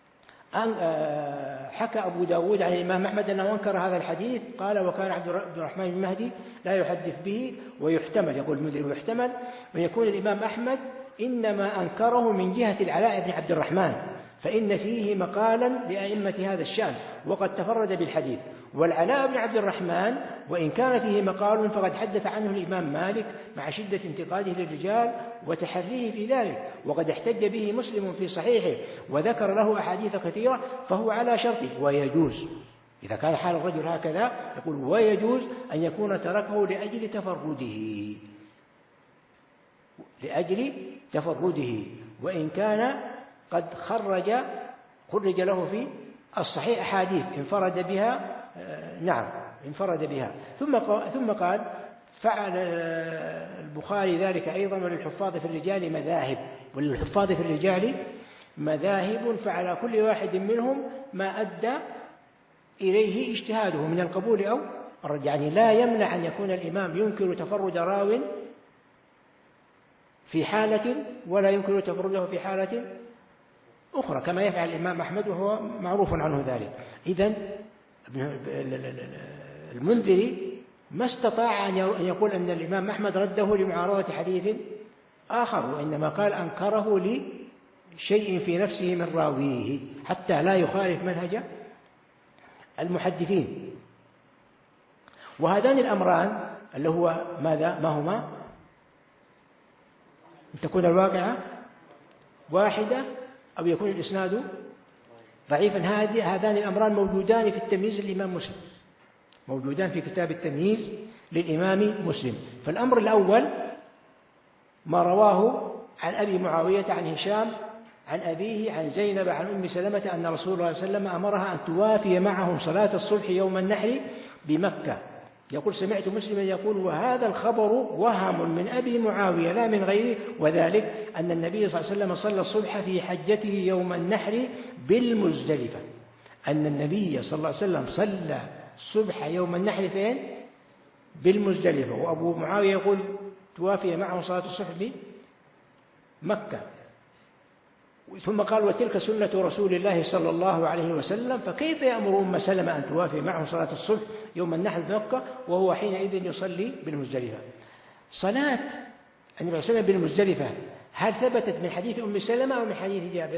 A: حكى أبو داود عن الإمام أحمد أنه أنكر هذا الحديث، قال: وكان عبد الرحمن بن مهدي لا يحدث به. ويحتمل، يقول المنذري، ويحتمل ويكون الإمام أحمد إنما أنكره من جهة العلاء بن عبد الرحمن، فإن فيه مقالا لأئمة هذا الشأن وقد تفرد بالحديث. والعلاء بن عبد الرحمن وإن كان فيه مقال فقد حدث عنه الإمام مالك مع شدة انتقاده للرجال وتحريه في ذلك، وقد احتج به مسلم في صحيحه وذكر له أحاديث كثيرة، فهو على شرطه. ويجوز إذا كان حال الرجل هكذا يقول ويجوز أن يكون تركه لأجل تفرده وإن كان قد خرج له في الصحيح أحاديث انفرد بها، نعم انفرد بها. ثم قال فعل البخاري ذلك أيضا وللحفاظ في الرجال مذاهب فعلى كل واحد منهم ما أدى إليه اجتهاده من القبول أو الرد. يعني لا يمنع أن يكون الإمام ينكر تفرد راو في حالة ولا ينكر تفرده في حالة أخرى كما يفعل الإمام أحمد وهو معروف عنه ذلك. إذن المنذري ما استطاع أن يقول أن الإمام أحمد رده لمعارضة حديث آخر، وإنما قال أنكره لشيء في نفسه من راويه حتى لا يخالف منهج المحدثين. وهذان الأمران اللي هو ماذا؟ ما هما؟ أن تكون الواقعة واحدة أو يكون الإسناد ضعيفا. هذان الأمران موجودان في التمييز للإمام مسلم، موجودان في كتاب التمييز للإمام مسلم. فالأمر الأول ما رواه عن أبي معاوية عن هشام عن أبيه عن زينب عن أم سلمة أن رسول الله صلى الله عليه وسلم أمرها أن توافي معهم صلاة الصبح يوم النحر بمكة. يقول سمعت مسلما يقول وهذا الخبر وهم من أبي معاوية لا من غيره، وذلك أن النبي صلى الله عليه وسلم صلى الصبح في حجته يوم النحر بالمزدلفة. أن النبي صلى الله عليه وسلم صلى الصبح يوم النحر فين؟ بالمزدلفة. وأبو معاوية يقول توافي معهم صلاة الصبح بمكة. ثم قال وتلك سنة رسول الله صلى الله عليه وسلم، فكيف يأمر أم سلمة أن توافي معهم صلاة الصبح يوم النحر بمكة وهو حينئذ يصلي بالمزدلفة؟ صلاة النبي صلى الله عليه وسلم بالمزدلفة هل ثبتت من حديث أم سلمة أو من حديث جابر؟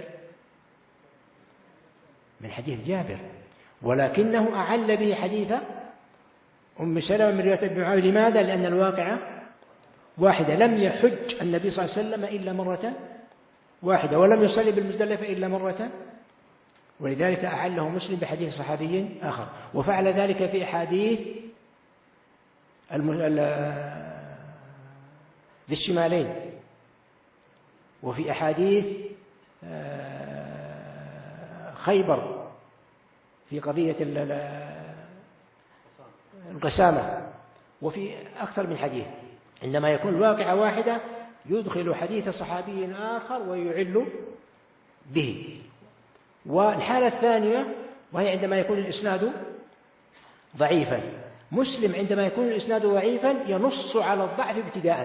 A: من حديث جابر، ولكنه أعل به حديث أم سلمة من رواية ابن معاوية. لماذا؟ لأن الواقعة واحدة، لم يحج النبي صلى الله عليه وسلم إلا مرة واحدة ولم يصلي بالمزدلفة إلا مرة، ولذلك أعله مسلم بحديث صحابي آخر. وفعل ذلك في أحاديث ذي الشمالين وفي أحاديث خيبر في قضية القسامة وفي أكثر من حديث. عندما يكون الواقعة واحدة يدخل حديث صحابي آخر ويعل به. والحالة الثانية وهي عندما يكون الإسناد ضعيفا. مسلم عندما يكون الإسناد ضعيفا ينص على الضعف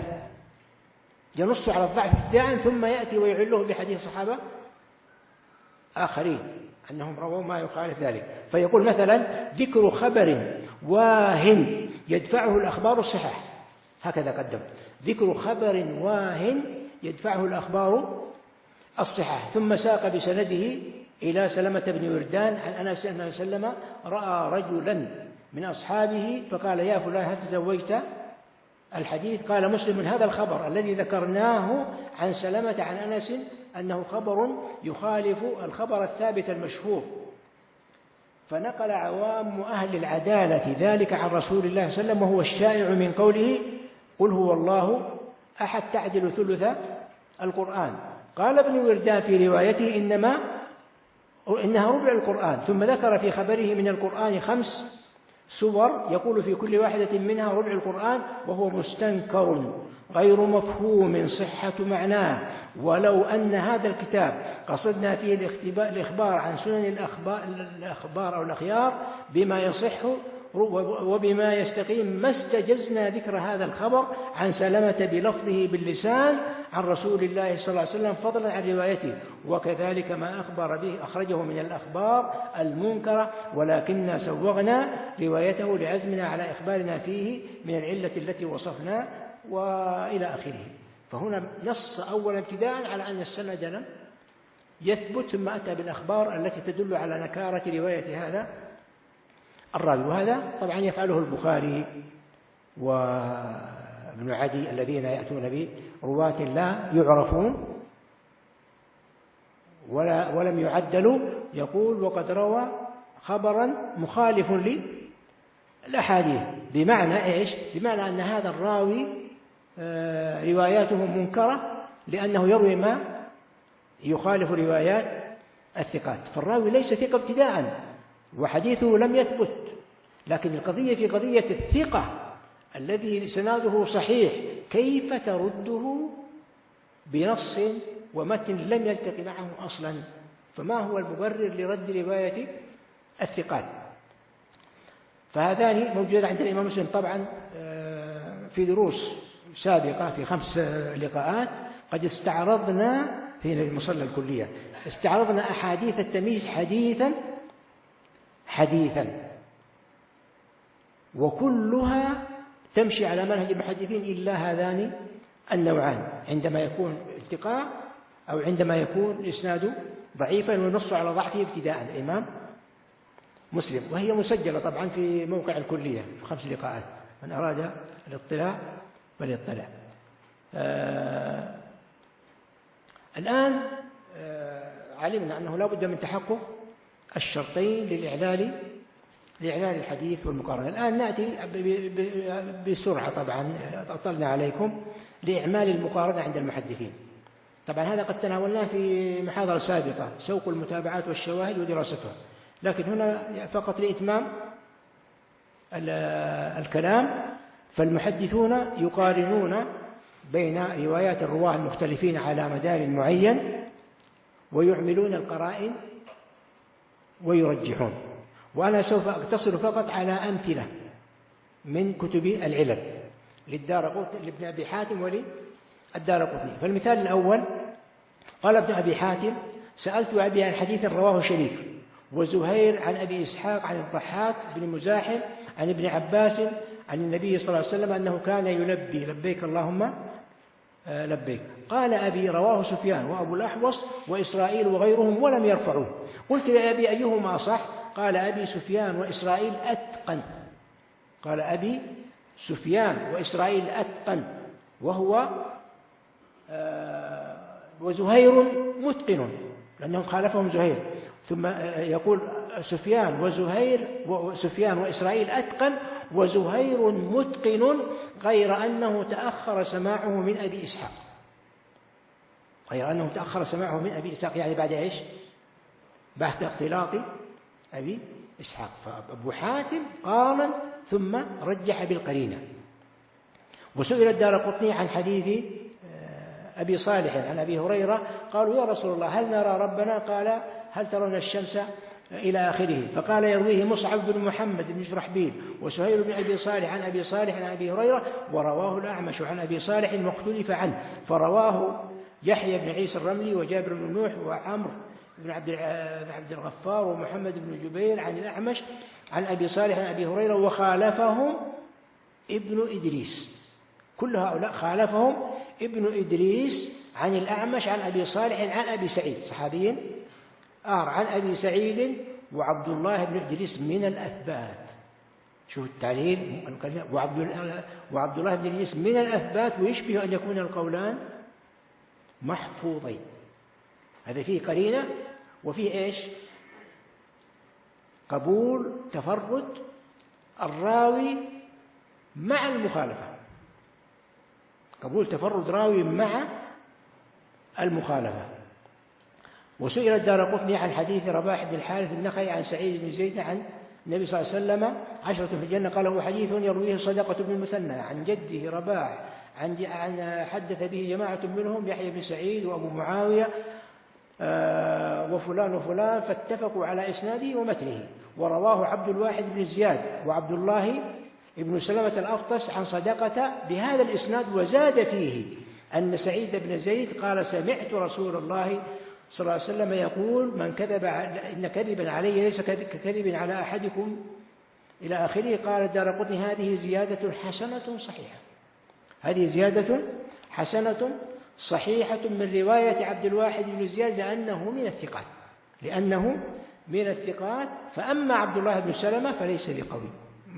A: ابتداء ثم يأتي ويعله بحديث صحابة آخرين أنهم رووا ما يخالف ذلك. فيقول مثلا ذكر خبر واهن يدفعه الأخبار الصحاح، هكذا قدم ذكر خبر واهن يدفعه الأخبار الصحاح. ثم ساق بسنده إلى سلمة بن وردان عن أنس أنه سلم رأى رجلا من أصحابه فقال يا فلان هل تزوجت؟ الحديث. قال مسلم هذا الخبر الذي ذكرناه عن سلمة عن أنس أنه خبر يخالف الخبر الثابت المشهور. فنقل عوام أهل العدالة ذلك عن رسول الله صلى الله عليه وسلم وهو الشائع من قوله قل هو الله أحد تعدل ثلث القرآن. قال ابن وردان في روايته إنها ربع القرآن، ثم ذكر في خبره من القرآن 5 سور يقول في كل واحدة منها ربع القرآن، وهو مستنكر غير مفهوم صحة معناه. ولو أن هذا الكتاب قصدنا فيه الإخبار عن سنن الأخبار أو الأخيار بما يصح وبما يستقيم ما استجزنا ذكر هذا الخبر عن سلمة بلفظه باللسان عن رسول الله صلى الله عليه وسلم فضلا عن روايته. وكذلك ما أخبر به أخرجه من الأخبار المنكرة، ولكننا سوغنا روايته لعزمنا على إخبارنا فيه من العلة التي وصفنا وإلى آخره. فهنا نص أولا ابتداء على أن السند يثبت، ثم أتى بالأخبار التي تدل على نكارة رواية هذا الراوي. وهذا طبعا يفعله البخاري وابن عدي الذين يأتون برواة لا يعرفون ولم يعدلوا، يقول وقد روى خبرا مخالف للأحاديث. بمعنى إيش؟ بمعنى أن هذا الراوي رواياته منكرة لأنه يروي ما يخالف روايات الثقات، فالراوي ليس ثقة ابتداء وحديثه لم يثبت، لكن القضية في قضية الثقة الذي سناده صحيح، كيف ترده بنص ومتن لم يلتقي معه أصلا؟ فما هو المبرر لرد رواية الثقات؟ فهذان موجودان عند الإمام مسلم طبعا في دروس سابقة في 5 لقاءات قد استعرضنا في المصلى الكلية، استعرضنا أحاديث التمييز حديثا وكلها تمشي على منهج المحدثين إلا هذان النوعان، عندما يكون التقاء أو عندما يكون الإسناد ضعيفا وينص على ضعفه ابتداء الإمام مسلم، وهي مسجلة طبعا في موقع الكلية في 5 لقاءات، من أراد الاطلاع فليطلع. الآن علمنا أنه لا بد من تحقق الشرطين لإعلال الحديث والمقارنة. الآن نأتي بسرعة، طبعا أطلنا عليكم، لإعمال المقارنة عند المحدثين. طبعا هذا قد تناولناه في محاضرة سابقة، سوق المتابعات والشواهد ودراستها، لكن هنا فقط لإتمام الكلام. فالمحدثون يقارنون بين روايات الرواة المختلفين على مدار معين ويعملون القرائن ويرجحون. وأنا سوف أقتصر فقط على أمثلة من كتب العلل لابن أبي حاتم وللدارقطني. فالمثال الأول قال ابن أبي حاتم: سألت أبي عن حديث رواه شريك وزهير عن أبي إسحاق عن الضحاك بن مزاحم عن ابن عباس عن النبي صلى الله عليه وسلم أنه كان يلبي لبيك اللهم لبيك. قال أبي: رواه سفيان وأبو الأحوص وإسرائيل وغيرهم ولم يرفعوه. قلت لأبي: أيهما صح؟ قال أبي: سفيان وإسرائيل أتقن. قال أبي: سفيان وإسرائيل أتقن وهو وزهير متقن، لأنهم خالفهم زهير. ثم يقول سفيان وإسرائيل أتقن وزهير متقن، غير أنه تأخر سماعه من أبي إسحاق. يعني بعد إيش؟ بعد اختلاط أبي إسحاق. فأبو حاتم قارن ثم رجح بالقرينة. وسئل الدارقطني عن حديث أبي صالح عن أبي هريرة، قالوا: يا رسول الله هل نرى ربنا؟ قال: هل ترون الشمس؟ إلى آخره. فقال: يرويه مصعب بن محمد بن شرحبيل وسهيل بن أبي صالح عن أبي صالح عن أبي هريرة، ورواه الأعمش عن أبي صالح مختلف عنه، فرواه يحيى بن عيسى الرملي وجابر بن نوح وعمرو بن عبد الغفار ومحمد بن جبير عن الأعمش عن أبي صالح عن أبي هريرة، وخالفهم ابن إدريس. كل هؤلاء خالفهم ابن إدريس عن الأعمش عن أبي صالح عن أبي سعيد، صحابي عن أبي سعيد وعبد الله بن إدريس من الأثبات. شوف التعليل، وعبد الله بن إدريس من الأثبات، ويشبه أن يكون القولان محفوظين. هذا فيه قرينة وفيه إيش؟ قبول تفرد الراوي مع المخالفة، قبول تفرد راوي مع المخالفة. وسئل الدارقطني عن حديث رباح بن الحارث النخعي عن سعيد بن زيد عن النبي صلى الله عليه وسلم 10 في الجنة، قال: هو حديث يرويه صدقة بن المثنى عن جده رباح عن حدث به جماعة منهم يحيى بن سعيد وأبو معاوية وفلان وفلان، فاتفقوا على إسناده ومتنه. ورواه عبد الواحد بن زياد وعبد الله ابن سلمة الأفطس عن صدقة بهذا الإسناد، وزاد فيه أن سعيد بن زيد قال: سمعت رسول الله صلى الله عليه وسلم يقول: من كذب إن كذبا علي ليس ككذب على أحدكم إلى آخره. قال الدارقطني: هذه زيادة حسنة صحيحة، هذه زيادة حسنة صحيحة من رواية عبد الواحد بن زياد لأنه من الثقات. فأما عبد الله بن سلمة فليس بقوي.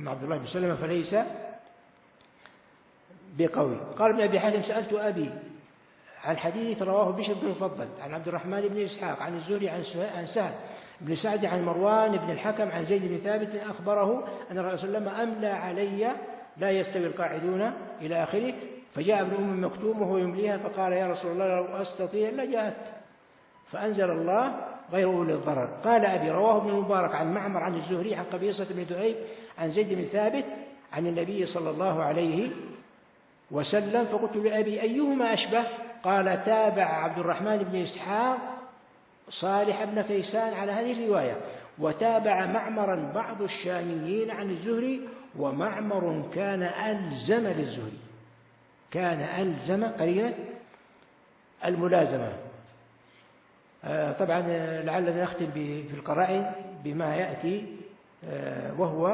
A: قال ابن أبي حاتم سألت أبي عن حديث رواه بشر بن المفضل عن عبد الرحمن بن إسحاق عن الزهري عن سهل بن سعد عن مروان بن الحكم عن زيد بن ثابت أخبره أن الرسول صلى الله عليه وسلم أملى علي لا يستوي القاعدون إلى آخره. فجاء ابن أم مكتوم وهو يمليها فقال يا رسول الله لو أستطيع لجاءت، فأنزل الله غير أولي الضرر. قال أبي رواه ابن المبارك عن معمر عن الزهري عن قبيصة بن دؤيب عن زيد بن ثابت عن النبي صلى الله عليه وسلم. فقلت لأبي أيهما أشبه؟ قال تابع عبد الرحمن بن إسحاق صالح بن كيسان على هذه الرواية، وتابع معمرا بعض الشاميين عن الزهري، ومعمر كان ألزم للزهري، كان ألزم قرينة الملازمة. طبعا لعلنا نختم في القرائن بما يأتي، وهو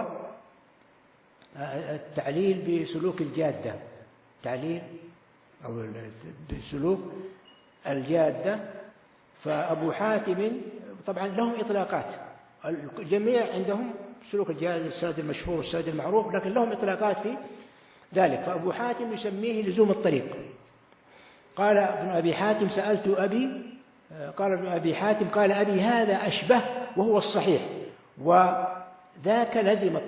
A: التعليل بسلوك الجادة، تعليل أو بسلوك الجادة. فأبو حاتم طبعا لهم إطلاقات، الجميع عندهم سلوك الجادة السند المشهور السند المعروف، لكن لهم إطلاقات في ذلك. فأبو حاتم يسميه لزوم الطريق. قال ابن أبي حاتم سألت أبي، قال ابن أبي حاتم قال أبي هذا أشبه وهو الصحيح، وذاك لزم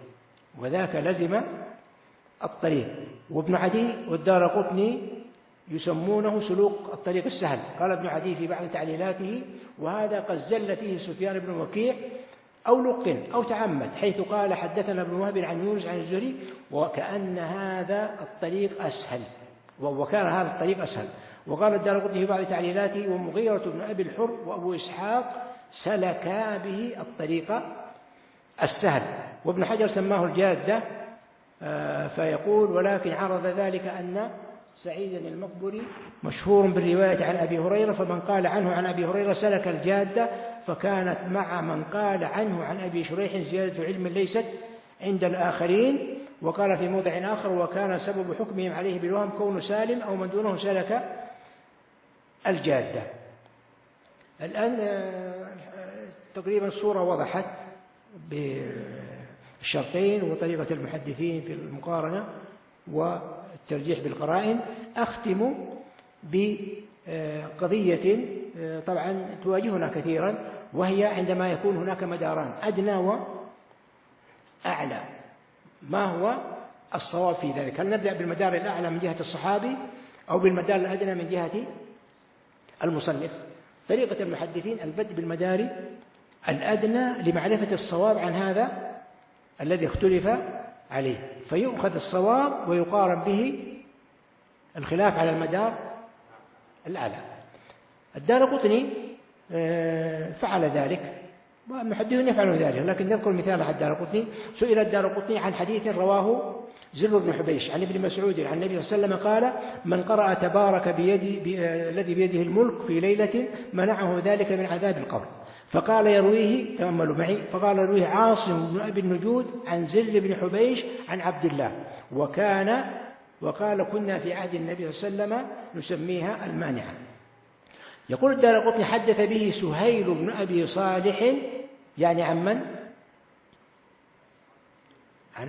A: الطريق. وابن عدي والدارقطني يسمونه سلوك الطريق السهل. قال ابن عدي في بعض تعليلاته وهذا قد زل فيه سفيان بن وكيع أو لقن أو تعمد، حيث قال حدثنا ابن وهب عن يونس عن الزهري وكأن هذا الطريق أسهل، وكان هذا الطريق أسهل. وقال الدارقطني في بعض تعليلاته ومغيرة بن أبي الحر وأبو إسحاق سلكا به الطريق السهل. وابن حجر سماه الجادة، فيقول ولكن عرض ذلك أن سعيدا المقبري مشهور بالرواية عن أبي هريرة، فمن قال عنه عن أبي هريرة سلك الجادة، فكانت مع من قال عنه عن أبي شريح زيادة علم ليست عند الآخرين. وقال في موضع آخر وكان سبب حكمهم عليه بالوهم كون سالم أو من دونه سلك الجادة. الآن تقريبا الصورة وضحت بالشرطين وطريقة المحدثين في المقارنة والترجيح بالقرائن. أختم بقضية طبعا تواجهنا كثيرا، وهي عندما يكون هناك مداران أدنى وأعلى، ما هو الصواب في ذلك؟ هل نبدأ بالمدار الأعلى من جهة الصحابي أو بالمدار الأدنى من جهة المصنف؟ طريقة المحدثين البدء بالمدار الأدنى لمعرفة الصواب عن هذا الذي اختلف عليه، فيؤخذ الصواب ويقارن به الخلاف على المدار الأعلى. الدارقطني فعل ذلك، والمحدثون يفعلون ذلك، لكن نذكر مثال على الدارقطني. سئل الدارقطني عن حديث رواه زر بن حبيش عن ابن مسعود عن النبي صلى الله عليه وسلم قال من قرأ تبارك الذي بيده الملك في ليلة منعه ذلك من عذاب القبر. فقال يرويه، تأملوا معي، فقال يرويه عاصم بن أبي النجود عن زر بن حبيش عن عبد الله وقال كنا في عهد النبي صلى الله عليه وسلم نسميها المانعة. يقول الدارقطني حدث به سهيل بن أبي صالح، يعني عن من؟ عن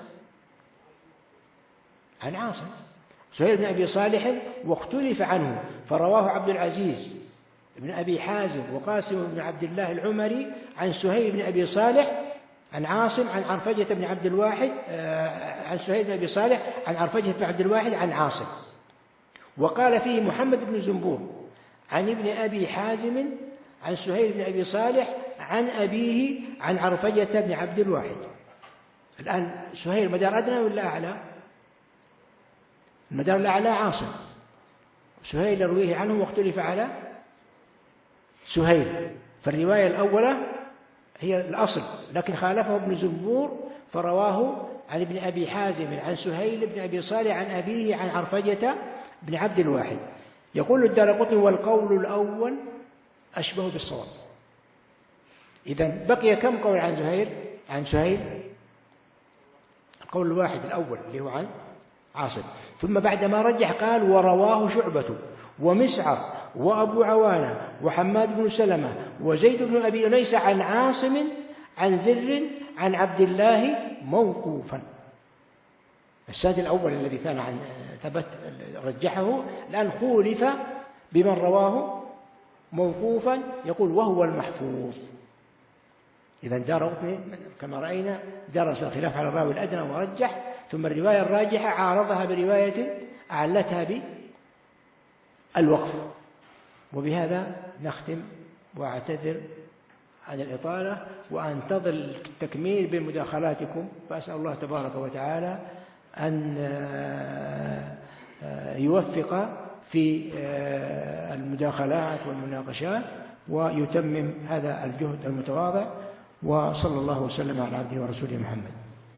A: عاصم سهيل بن أبي صالح، واختلف عنه فرواه عبد العزيز بن أبي حازم وقاسم بن عبد الله العمري عن سهيل بن أبي صالح عن عاصم عن عرفجة بن عبد الواحد عن سهيل بن أبي صالح عن عرفجة بن عبد الواحد عن عاصم. وقال فيه محمد بن زنبور عن ابن أبي حازم عن سهيل بن أبي صالح عن أبيه عن عرفجة بن عبد الواحد. الآن سهيل مدار أدنى ولا أعلى؟ المدار الأعلى عاصم، سهيل يرويه عنه واختلف على سهيل، فالرواية الأولى هي الأصل، لكن خالفه ابن زنبور فرواه عن ابن أبي حازم عن سهيل بن أبي صالح عن أبيه عن عرفجة بن عبد الواحد. يقول الدارقطني والقول الأول أشبه بالصواب. إذن بقي كم قول عن سهيل؟ القول الواحد الأول اللي هو عن عاصم. ثم بعدما رجح قال ورواه شعبة ومسعر وأبو عوانة وحماد بن سلمة وزيد بن أبي أنيس عن عاصم عن زر عن عبد الله موقوفا. السند الأول الذي كان عن ثبت رجحه الآن خولف بمن رواه موقوفا يقول وهو المحفوظ. إذا دار كما رأينا درس الخلاف على الراوي الأدنى ورجح، ثم الرواية الراجحة عارضها برواية أعلتها بالوقف. وبهذا نختم، وأعتذر عن الإطالة وأنتظر التكميل بمداخلاتكم، وأسأل الله تبارك وتعالى أن يوفق في المداخلات والمناقشات ويتمم هذا الجهد المتواضع، وصلى الله وسلم على عبده ورسوله محمد.